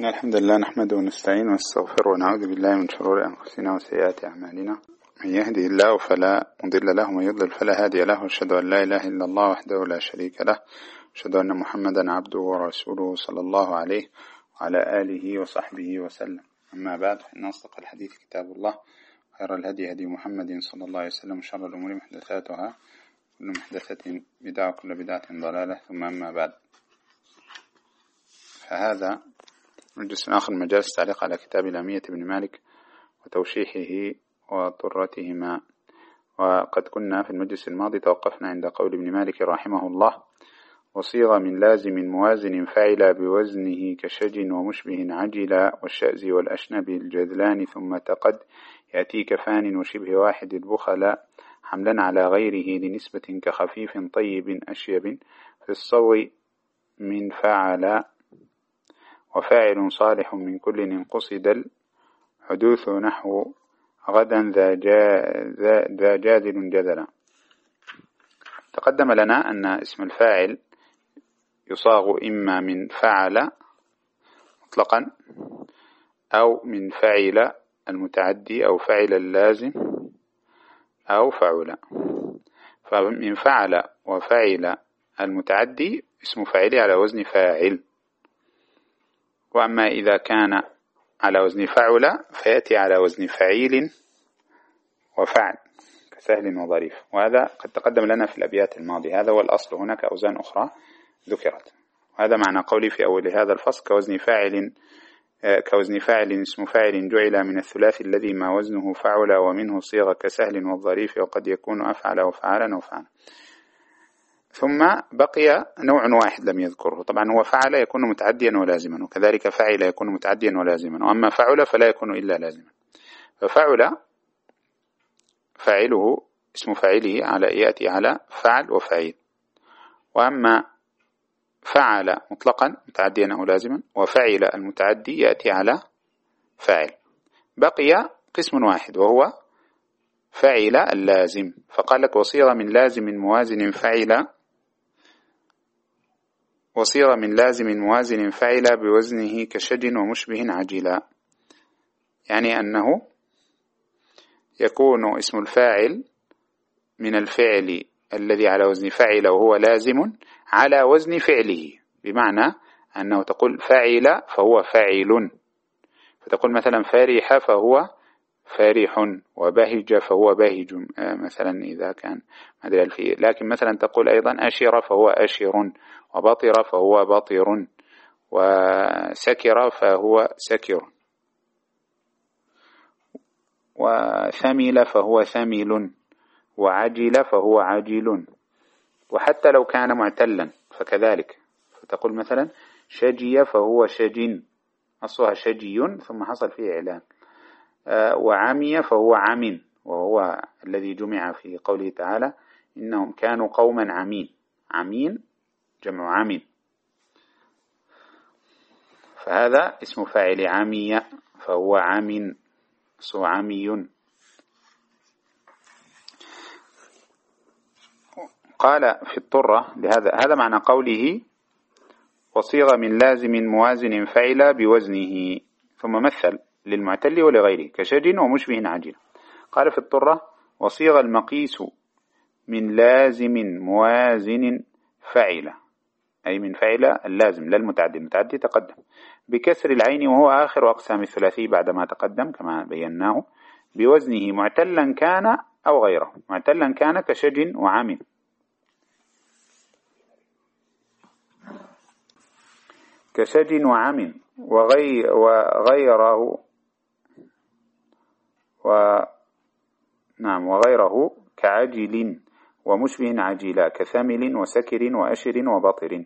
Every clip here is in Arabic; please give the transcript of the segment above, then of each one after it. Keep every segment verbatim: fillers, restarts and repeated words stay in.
إن الحمد لله نحمده ونستعين ونستغفر ونعوذ بالله من شرور أنفسنا وسيئات أعمالنا. من يهده الله فلا مضل له ومن يضلل فلا هادي له، وأشهد أن لا إله إلا الله وحده لا شريك له، وأشهد أن محمدا عبده ورسوله صلى الله عليه وعلى آله وصحبه وسلم. أما بعد، فإن أصدق الحديث كتاب الله، خير الهدي هدي محمد صلى الله عليه وسلم، وشر الأمور محدثاتها، كل محدثة بدعة وكل بدعة ضلالة. ثم أما بعد، فهذا مجلس آخر مجالس التعليق على كتاب لامية بن مالك وتوشيحه وطرتهما. وقد كنا في المجلس الماضي توقفنا عند قول ابن مالك رحمه الله: وصيغ من لازم موازن فعل بوزنه كشج ومشبه عجلا والشأز والأشنب الجذلان، ثم تقد يأتي كفان وشبه واحد البخلاء، حملا على غيره لنسبة كخفيف طيب أشيب في الصو من فعل، وفاعل صالح من كل انقصد الحدوث نحو غدا ذا, جا ذا جادل جدلا. تقدم لنا أن اسم الفاعل يصاغ إما من فعل مطلقا أو من فعل المتعدي أو فعل اللازم أو فعل. فمن فعل وفعل المتعدي اسم فاعل على وزن فاعل، وأما إذا كان على وزن فعل فيأتي على وزن فعيل وفعل كسهل وظريف، وهذا قد تقدم لنا في الأبيات الماضية. هذا هو الأصل، هناك أوزان أخرى ذكرت. وهذا معنى قولي في أول هذا الفصل: كوزن فاعل كوزن فاعل اسم فاعل جعل من الثلاثي الذي ما وزنه فعل، ومنه صيغ كسهل والظريف، وقد يكون أفعل وفعلا وفعلا. ثم بقي نوع واحد لم يذكره، طبعا هو فعل يكون متعديا ولازما، وكذلك فعل يكون متعديا ولازما، وأما فعل فلا يكون إلا لازما. ففعل فاعله اسم فاعله على يأتي على فعل وفعيل، وأما فعل مطلقا متعديا أو لازما، وفعل المتعدي يأتي على فاعل. بقي قسم واحد وهو فعل اللازم، فقال لك: وصيغ من لازم موازن فعل وصيغ من لازم موازن فعل بوزنه كشج ومشبه عجلا، يعني أنه يكون اسم الفاعل من الفعل الذي على وزن فعل وهو لازم على وزن فعله، بمعنى أنه تقول فعل فهو فاعل، فتقول مثلا فرح فهو فرح، وبهج فهو باهج مثلا إذا كان مدل فيه. لكن مثلا تقول أيضا أشر فهو أشر، وبطر فهو بطر، وسكر فهو سكر، وثمل فهو ثمل، وعجل فهو عجل. وحتى لو كان معتلا فكذلك، فتقول مثلا شجي فهو شج، أصلها شجي ثم حصل فيه إعلان. وعمي فهو عم، وهو الذي جمع في قوله تعالى: إنهم كانوا قوما عمين. عمين جمع عم، فهذا اسم فاعل عمي فهو عم، أصله عمي. قال في الطرة لهذا هذا معنى قوله: وصيغ من لازم موازن فعل بوزنه، ثم مثل للمعتل ولغيره كشج ومشبه عجل. قال في الطرة: وصيغ المقيس من لازم موازن فعل، أي من فعل اللازم لا المتعدي، المتعدي تقدم، بكسر العين وهو آخر أقسام الثلاثي بعدما تقدم كما بيناه، بوزنه معتلا كان أو غيره. معتلا كان كشج وعم، كشج وعم، وغي وغيره و نعم وغيره كعجل ومشبه عجلا، كثمل وسكر وأشر وبطر.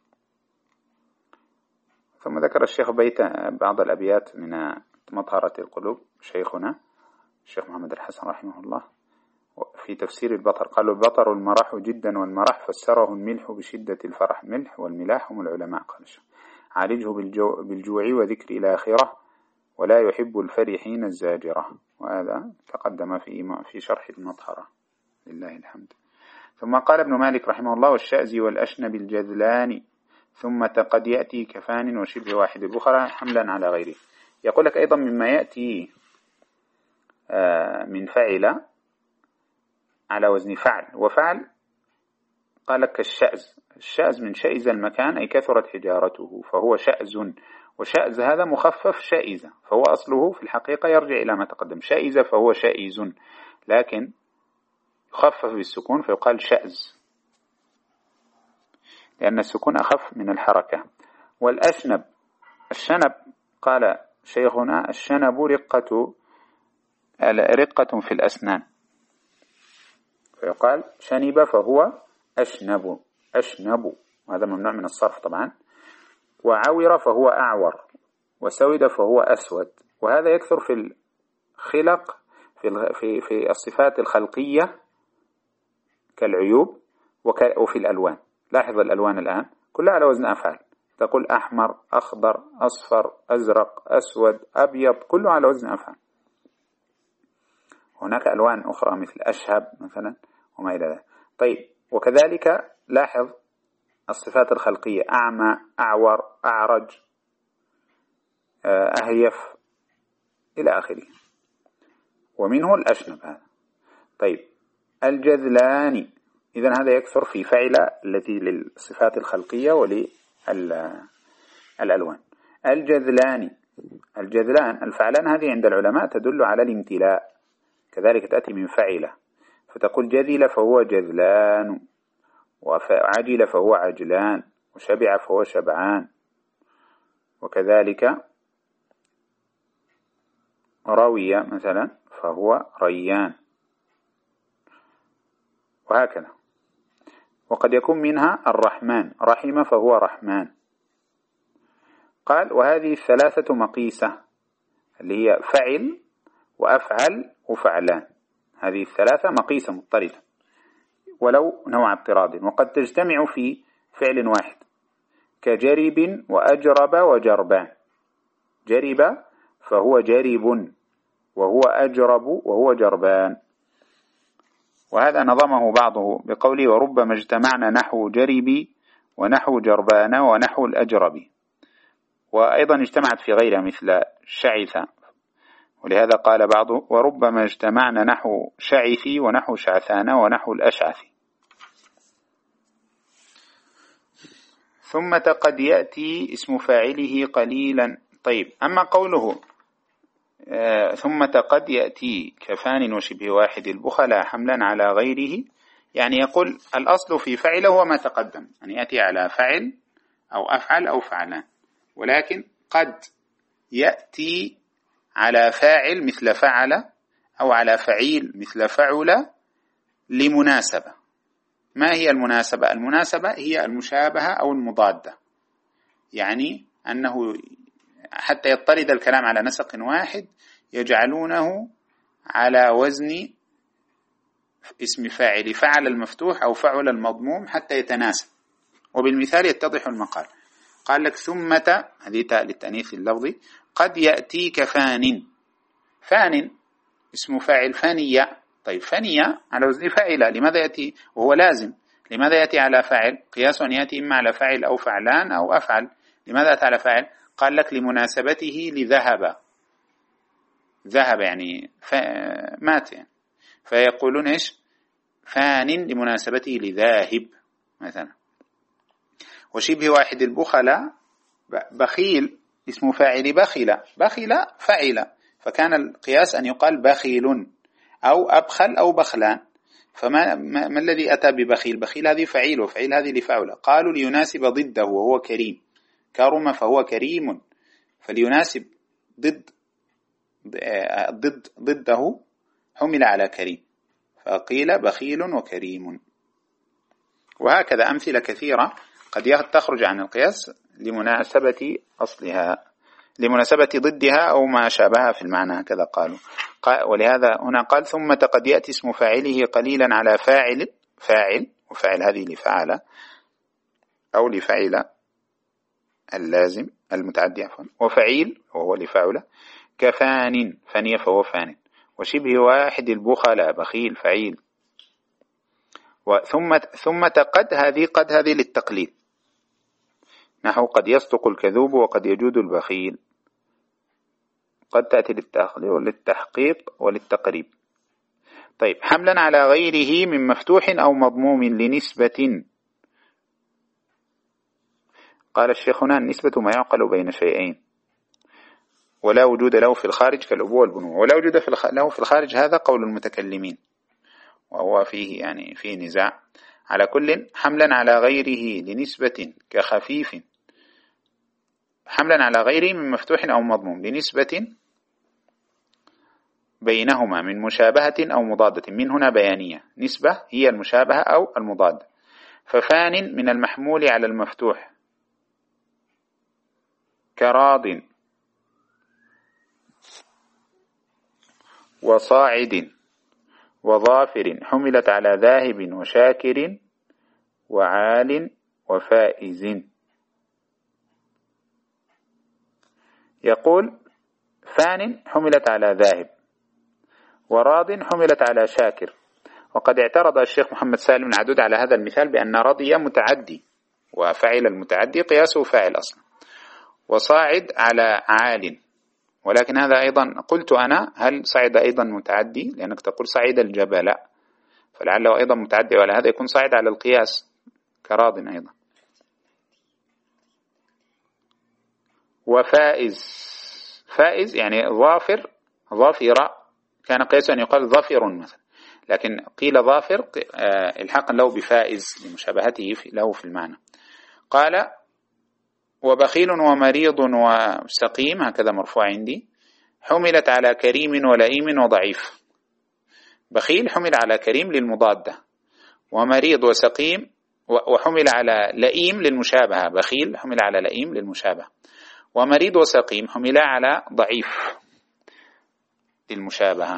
ثم ذكر الشيخ بيت بعض الأبيات من مطهرة القلوب شيخنا الشيخ محمد الحسن رحمه الله في تفسير البطر. قالوا: البطر المرح جدا، والمرح فسره الملح بشدة الفرح. الملح والملاح هم العلماء. قال الشيخ: عالجه بالجوع, بالجوع وذكر الآخرة، ولا يحب الفرحين الزاجرة. وهذا تقدم في في شرح المطهرة لله الحمد. ثم قال ابن مالك رحمه الله: والشأز والأشنب الجذلان، ثم قد يأتي كفان وشبه واحد البخلاء حملا على غيره. يقول لك أيضا مما يأتي من فعل على وزن فعل وفعل، قال لك الشأز. الشأز من شأز المكان أي كثرت حجارته فهو شأز، وشأز هذا مخفف شائزة، فهو أصله في الحقيقة يرجع إلى ما تقدم، شائزة فهو شائز، لكن يخفف بالسكون فيقال شأز لأن السكون أخف من الحركة. والأشنب، الشنب قال شيخنا الشنب رقة رقة في الأسنان، فيقال شنب فهو أشنب أشنب، وهذا ممنوع من الصرف طبعا. وعور فهو أعور، وسود فهو أسود. وهذا يكثر في الخلق في في في الصفات الخلقية كالعيوب وفي الألوان. لاحظ الألوان الآن كلها على وزن أفعال، تقول أحمر أخضر أصفر أزرق أسود أبيض، كله على وزن أفعال. هناك ألوان أخرى مثل أشهب مثلا وما إلى ذلك. طيب، وكذلك لاحظ الصفات الخلقية أعمى أعور أعرج أهيف إلى آخره، ومنه الأشنب هذا. طيب، الجذلان، إذن هذا يكثر في فعل التي للصفات الخلقية وللألوان. الجذلان، الجذلان الفعلان هذه عند العلماء تدل على الامتلاء، كذلك تأتي من فعلة، فتقول جذل فهو جذلان، وعجل فهو عجلان، وشبع فهو شبعان، وكذلك روي مثلا فهو ريان، وهكذا. وقد يكون منها الرحمن، رحم فهو رحمن. قال وهذه الثلاثة مقيسة اللي هي فعل وأفعل وفعلان، هذه الثلاثة مقيسة مضطردة ولو نوع اضطراد، وقد تجتمع في فعل واحد كجرب وأجرب وجربان. جرب فهو جرب، وهو أجرب وهو جربان. وهذا نظمه بعضه بقوله وربما اجتمعنا نحو جرب ونحو جربان ونحو الأجرب. وأيضا اجتمعت في غيرها مثل شعث، ولهذا قال بعضه وربما اجتمعنا نحو شعثي ونحو شعثان ونحو الأشعث. ثم قد يأتي اسم فاعله قليلا. طيب، أما قوله آه ثم قد يأتي كفان وشبه واحد البخلاء حملا على غيره، يعني يقول الأصل في فعل هو ما تقدم، أن يأتي على فعل أو أفعل أو فعلان، ولكن قد يأتي على فاعل مثل فعل أو على فعيل مثل فعل لمناسبة. ما هي المناسبة؟ المناسبة هي المشابهة أو المضادة، يعني أنه حتى يضطرد الكلام على نسق واحد يجعلونه على وزن اسم فاعل فعل المفتوح أو فعل المضموم حتى يتناسب، وبالمثال يتضح المقال. قال لك ثمة، هذه تاء للتأنيث اللفظي، قد يأتي كفان. فان اسم فاعل فانية. طيب، فانية على وزن فاعلة، لماذا يأتي وهو لازم؟ لماذا يأتي على فاعل؟ قياس أن يأتي إما على فاعل أو فعلان أو أفعل. لماذا أتى على فاعل؟ قال لك لمناسبته لذهب. ذهب يعني مات يعني، فيقولون إيش؟ فان لمناسبته لذاهب مثلا. وشبه واحد البخلاء، بخيل اسم فاعل بخيل، بخيل فعل، فكان القياس أن يقال بخيل أو أبخل أو بخلان. فما ما, ما الذي أتى ببخيل؟ بخيل هذه فعيل، وفعيل هذه لفعل. قالوا ليناسب ضده وهو كريم، كرم فهو كريم، فليناسب ضد ضد ضده حمل على كريم، فقيل بخيل وكريم. وهكذا أمثلة كثيرة قد تخرج عن القياس لمناسبة أصلها، لمناسبة ضدها أو ما شابهها في المعنى، كذا قالوا. ولهذا هنا قال ثم قد يأتي اسم فاعله قليلا على فاعل، فاعل وفاعل هذه لفعل أو لفعل اللازم المتعدي عفوا، وفعيل وهو لفعل، كفان فانية فهو فان، وشبه واحد البخلاء بخيل فعيل. وثم ثم قد هذه قد هذه للتقليل، نحو قد يصدق الكذوب وقد يجود البخيل، قد تأتي للتحقيق وللتقريب. طيب، حملا على غيره من مفتوح أو مضموم لنسبة. قال الشيخ هنا النسبة ما يعقل بين شيئين ولا وجود له في الخارج كالأبوة والبنوة. ولا وجود له في الخارج هذا قول المتكلمين وهو فيه يعني فيه نزاع. على كل، حملا على غيره لنسبة كخفيف، حملا على غيره من مفتوح أو مضموم لنسبة بينهما من مشابهة أو مضادة. من هنا بيانية، نسبة هي المشابهة أو المضادة. ففان من المحمول على المفتوح كراض وصاعد وظافر حملت على ذاهب وشاكر وعال وفائز. يقول فان حملت على ذاهب، وراض حملت على شاكر. وقد اعترض الشيخ محمد سالم العدود على هذا المثال بأن رضي متعدي، وفعل المتعدي قياسه فاعل أصلا، وصاعد على عال. ولكن هذا أيضا قلت أنا هل صعد أيضا متعدي، لأنك تقول صعد الجبل، فلعله أيضا متعدي، ولا هذا يكون صعد على القياس كراض أيضا. وفائز، فائز يعني ظافر، ظافر كان قياسه أن يقال ظافر مثلا، لكن قيل ظافر الحاقا له بفائز لمشابهته له في المعنى. قال وبخيل ومريض وسقيم، هكذا مرفوع عندي، حملت على كريم ولئيم وضعيف. بخيل حمل على كريم للمضادة، ومريض وسقيم وحمل على لئيم للمشابهة. بخيل حمل على لئيم للمشابهة، ومريض وسقيم حمل على ضعيف للمشابهة.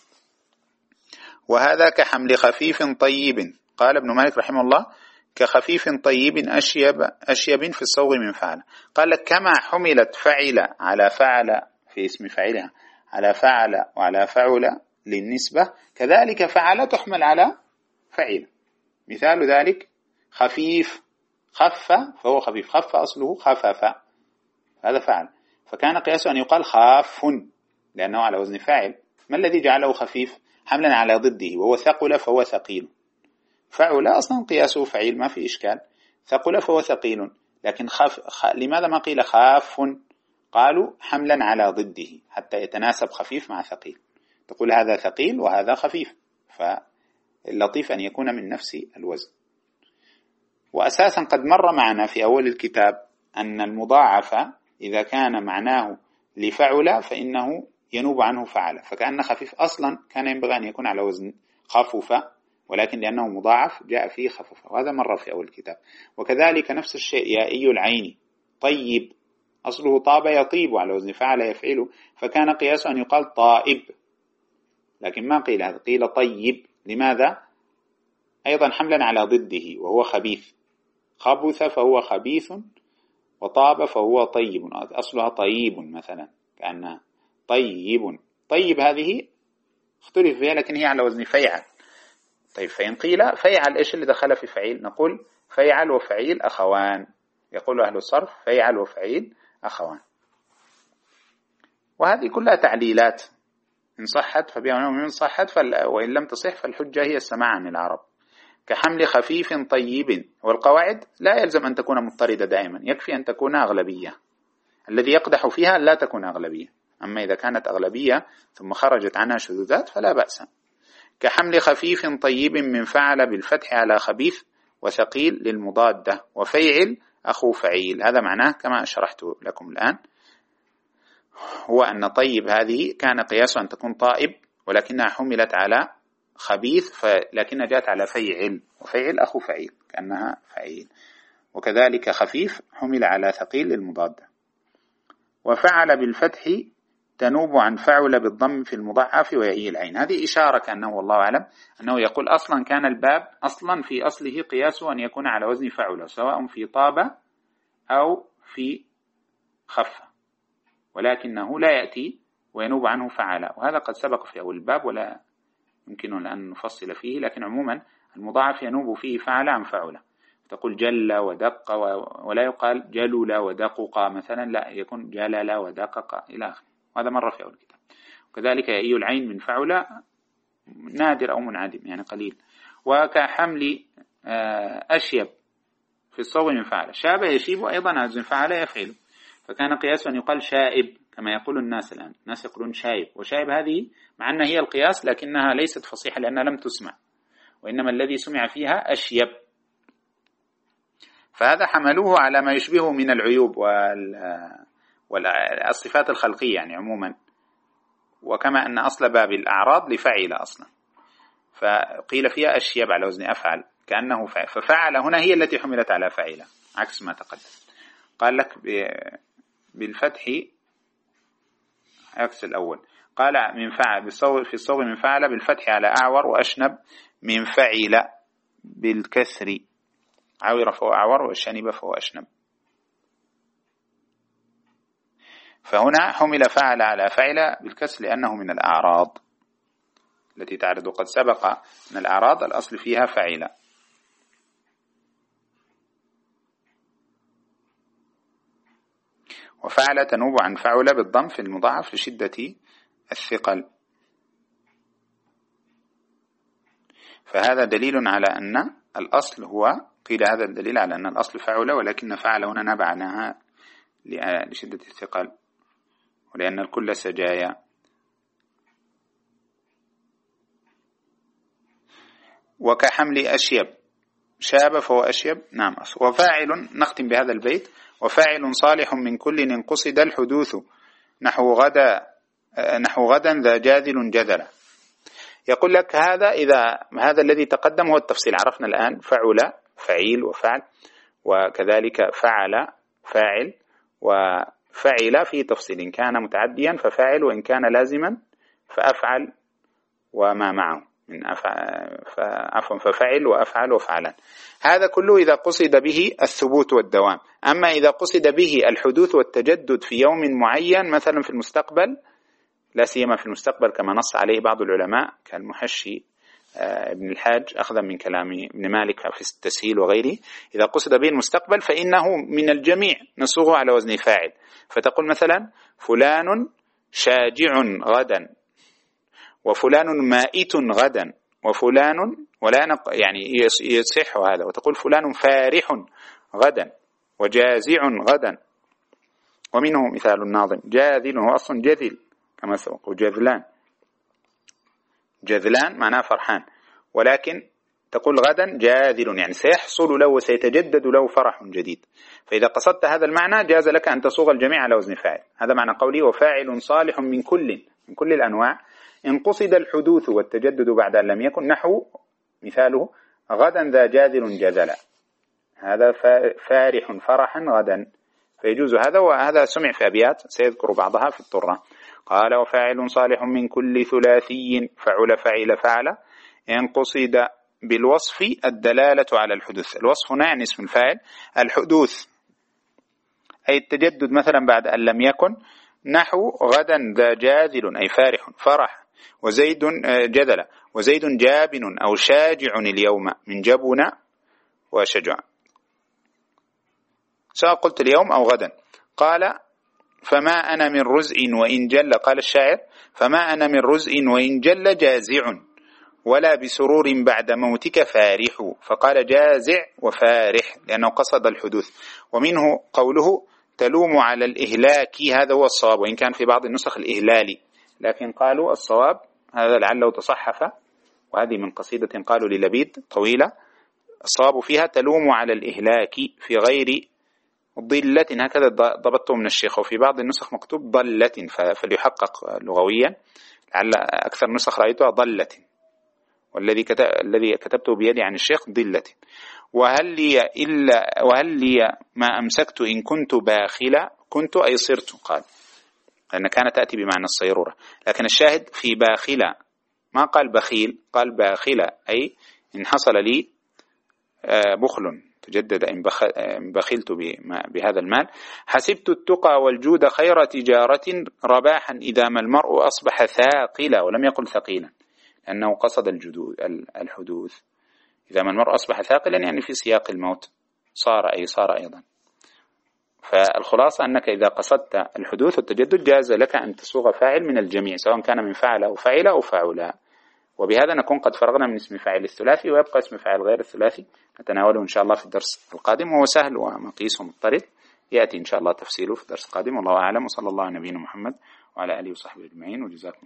وهذا كحمل خفيف طيب. قال ابن مالك رحمه الله كخفيف طيب أشيب, أشيب في الصوغ من فعل. قال لك كما حملت فعل على فعل في اسم فعلها على فعل وعلى فعل للنسبة، كذلك فعل تحمل على فعل. مثال ذلك خفيف، خف فهو خفيف، خف أصله خفف، هذا فعل، فكان قياسه أن يقال خاف لأنه على وزن فاعل. ما الذي جعله خفيف؟ حملا على ضده، وهو ثقل فهو ثقيل. فعل أصلا قياسه فعيل ما في إشكال، ثقل فهو ثقيل. لكن خف خ... لماذا ما قيل خاف؟ قالوا حملا على ضده حتى يتناسب خفيف مع ثقيل، تقول هذا ثقيل وهذا خفيف، فاللطيف أن يكون من نفس الوزن. وأساسا قد مر معنا في أول الكتاب أن المضاعف إذا كان معناه لفعل فإنه ينوب عنه فعل، فكأن خفيف أصلا كان ينبغي أن يكون على وزن خفف، ولكن لأنه مضاعف جاء فيه خفف، وهذا مر في أول الكتاب. وكذلك نفس الشيء يائي العين طيب، أصله طاب يطيب على وزن فعل يفعله، فكان قياسه أن يقال طائب، لكن ما قيل هذا، قيل طيب. لماذا؟ أيضا حملا على ضده وهو خبيث، خبث فهو خبيث، وطاب فهو طيب، أصلها طيب مثلا، كأنها طيب. طيب هذه اختلف فيها لكن هي على وزن فيعل. طيب فإن قيل فيعل إيش اللي دخل في فعيل؟ نقول فيعل وفعيل أخوان، يقول أهل الصرف فيعل وفعيل أخوان. وهذه كلها تعليلات، إن صحت فبها وإن صحت فل... وإن لم تصح فالحجة هي السماع عن العرب. كحمل خفيف طيب. والقواعد لا يلزم أن تكون مضطردة دائما، يكفي أن تكون أغلبية، الذي يقدح فيها لا تكون أغلبية. أما إذا كانت أغلبية ثم خرجت عنها شذوذات فلا بأس. كحمل خفيف طيب من فعل بالفتح على خبيث وثقيل للمضادة، وفيعل أخو فعيل. هذا معناه كما أشرحت لكم الآن، هو أن طيب هذه كان قياسه أن تكون طائب، ولكنها حملت على خبيث لكنها جاءت على فيعل، وفيعل أخو فعيل كأنها فعيل. وكذلك خفيف حمل على ثقيل للمضادة. وفعل بالفتح تنوب عن فعل بالضم في المضاعف ويعي العين. هذه إشارة كأنه والله أعلم أنه يقول أصلا كان الباب أصلا في أصله قياسه أن يكون على وزن فعل، سواء في طاب أو في خف، ولكنه لا يأتي وينوب عنه فعل، وهذا قد سبق في أول الباب ولا يمكن أن نفصل فيه. لكن عموما المضاعف ينوب فيه فعل عن فعل، تقول جل ودق، ولا يقال جلل ودقق مثلا، لا يكون جلل ودقق إلى آخره. وهذا مرة في أول الكتاب. وكذلك يأي العين من فعل نادر أو منعدم يعني قليل. وكحمل أشيب في الصوغ من فعل، شاب يشيب أيضا أزن فعل يفعل، فكان قياس أن يقال شائب كما يقول الناس الآن، الناس يقولون شايب، وشايب هذه مع أنها هي القياس لكنها ليست فصيحة لأنها لم تسمع، وإنما الذي سمع فيها أشيب. فهذا حملوه على ما يشبهه من العيوب والصفات الخلقية يعني عموما، وكما أن أصل باب الأعراض لفعل أصلا، فقيل فيها أشيب على وزن أفعل كأنه فعل، ففعل هنا هي التي حملت على فعل عكس ما تقدم. قال لك بالفتح عكس الأول، قال من فعل في الصوغ من فعل بالفتح على أعور وأشنب، من فعل بالكسر عور فهو أعور وشنب فهو أشنب. فهنا حمل فعل على فعل بالكسر لأنه من الأعراض التي تعرض، قد سبق أن الأعراض الأصل فيها فعل. وفعل تنوب عن فعل بالضم في المضاعف لشدة الثقل. فهذا دليل على أن الأصل هو، قيل هذا الدليل على أن الأصل فعل، ولكن فعل هنا نبع عنها لشدة الثقل ولأن الكل سجايا. وكحمل أشيب، شاب فهو أشيب، نعم. وفاعل، نختم بهذا البيت، وفاعل صالح من كل انقصد الحدوث نحو غدا نحو غدا ذا جاذل جذل. يقول لك هذا إذا هذا الذي تقدم هو التفصيل، عرفنا الآن فعل فعيل وفعل، وكذلك فعل فاعل، وفعل في تفصيل، إن كان متعديا ففاعل، وإن كان لازما فأفعل وما معه من عفوا ففعل وأفعل وفعلا. هذا كله إذا قصد به الثبوت والدوام. أما إذا قصد به الحدوث والتجدد في يوم معين مثلا في المستقبل، لا سيما في المستقبل كما نص عليه بعض العلماء كالمحشي ابن الحاج أخذا من كلام ابن مالك في التسهيل وغيره، إذا قصد به المستقبل فإنه من الجميع نصوغه على وزن فاعل، فتقول مثلا فلان شاجع غدا، وفلان مائت غدا، وفلان ولا نق... يعني يصح هذا، وتقول فلان فارح غدا وجازع غدا. ومنه مثال الناظم جاذل، هو أصلا جذل كما سبق، وجذلان، جذلان معناه فرحان، ولكن تقول غدا جاذل يعني سيحصل له وسيتجدد له فرح جديد. فإذا قصدت هذا المعنى جاز لك أن تصوغ الجميع على وزن فاعل. هذا معنى قولي وفاعل صالح من كل من كل الأنواع إن قصد الحدوث والتجدد بعد أن لم يكن، نحو مثاله غدا ذا جاذل جذلا، هذا فارح فرحا غدا، فيجوز هذا. وهذا سمع في أبيات سيذكر بعضها في الطرة. قال وفاعل صالح من كل ثلاثي فعل فعل فعل إن قصد بالوصف الدلالة على الحدوث. الوصف هنا يعني اسم الفاعل، الحدوث أي التجدد مثلا بعد أن لم يكن، نحو غدا ذا جاذل أي فارح فرح، وزيد جذل، وزيد جابن أو شاجع اليوم من جبن وشجع، سواء قلت اليوم أو غدا. قال فما أنا من رزء وإن جل، قال الشاعر فما أنا من رزء وإن جل جازع ولا بسرور بعد موتك فارح، فقال جازع وفارح لأنه قصد الحدوث. ومنه قوله تلوم على الإهلاك، هذا هو الصواب، وإن كان في بعض النسخ الإهلالي، لكن قالوا الصواب هذا لعله تصحف، وهذه من قصيدة قالوا للبيد طويلة، الصواب فيها تلوم على الإهلاك في غير ضلة، هكذا ضبطته من الشيخ، وفي بعض النسخ مكتوب ضلة فليحقق لغويا، لعل أكثر نسخ رأيتها ضلة، والذي كتب الذي كتبته بيدي عن الشيخ ضلة. وهل لي إلا وهل لي ما أمسكت إن كنت باخلة، كنت أي صرت، قال لأن كانت تأتي بمعنى الصيرورة، لكن الشاهد في باخلة ما قال بخيل، قال باخلة أي إن حصل لي بخل تجدد إن بخلت بهذا المال. حسبت التقى والجود خير تجارة رباحا إذا ما المرء أصبح ثاقلا، ولم يقل ثقيلا لأنه قصد الحدوث، إذا ما المرء أصبح ثاقلا يعني في سياق الموت. صار أي صار أيضا. فالخلاصة أنك إذا قصدت الحدوث والتجدد جاز لك أن تصوغ فاعل من الجميع سواء كان من فعل أو فعل أو فاعلا. وبهذا نكون قد فرغنا من اسم فاعل الثلاثي، ويبقى اسم فاعل غير الثلاثي نتناوله إن شاء الله في الدرس القادم، وهو سهل ومقيس ومضطرد يأتي إن شاء الله تفصيله في الدرس القادم. والله أعلم، وصلى الله على نبينا محمد وعلى آله وصحبه أجمعين، وجزاكم